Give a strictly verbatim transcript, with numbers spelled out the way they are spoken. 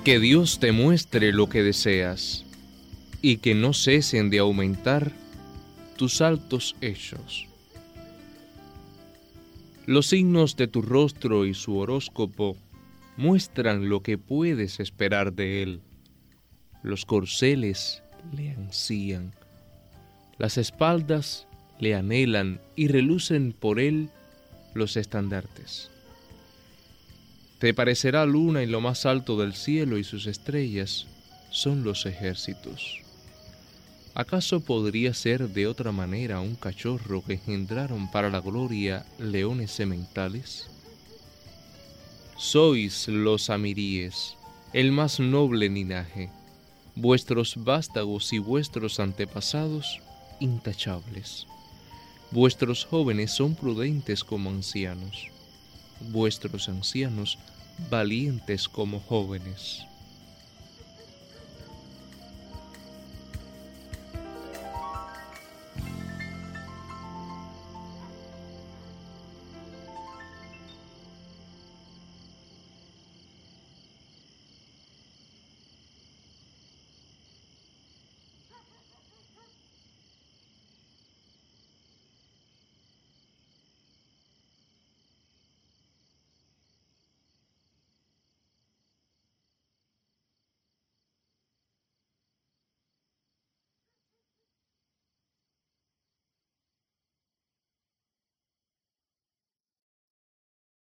Que Dios te muestre lo que deseas y que no cesen de aumentar tus altos hechos. Los signos de tu rostro y su horóscopo muestran lo que puedes esperar de él. Los corceles le ansían, las espaldas le anhelan y relucen por él los estandartes. Te parecerá luna en lo más alto del cielo y sus estrellas son los ejércitos. ¿Acaso podría ser de otra manera un cachorro que engendraron para la gloria leones sementales? Sois los amiríes, el más noble linaje, vuestros vástagos y vuestros antepasados intachables. Vuestros jóvenes son prudentes como ancianos, vuestros ancianos valientes como jóvenes.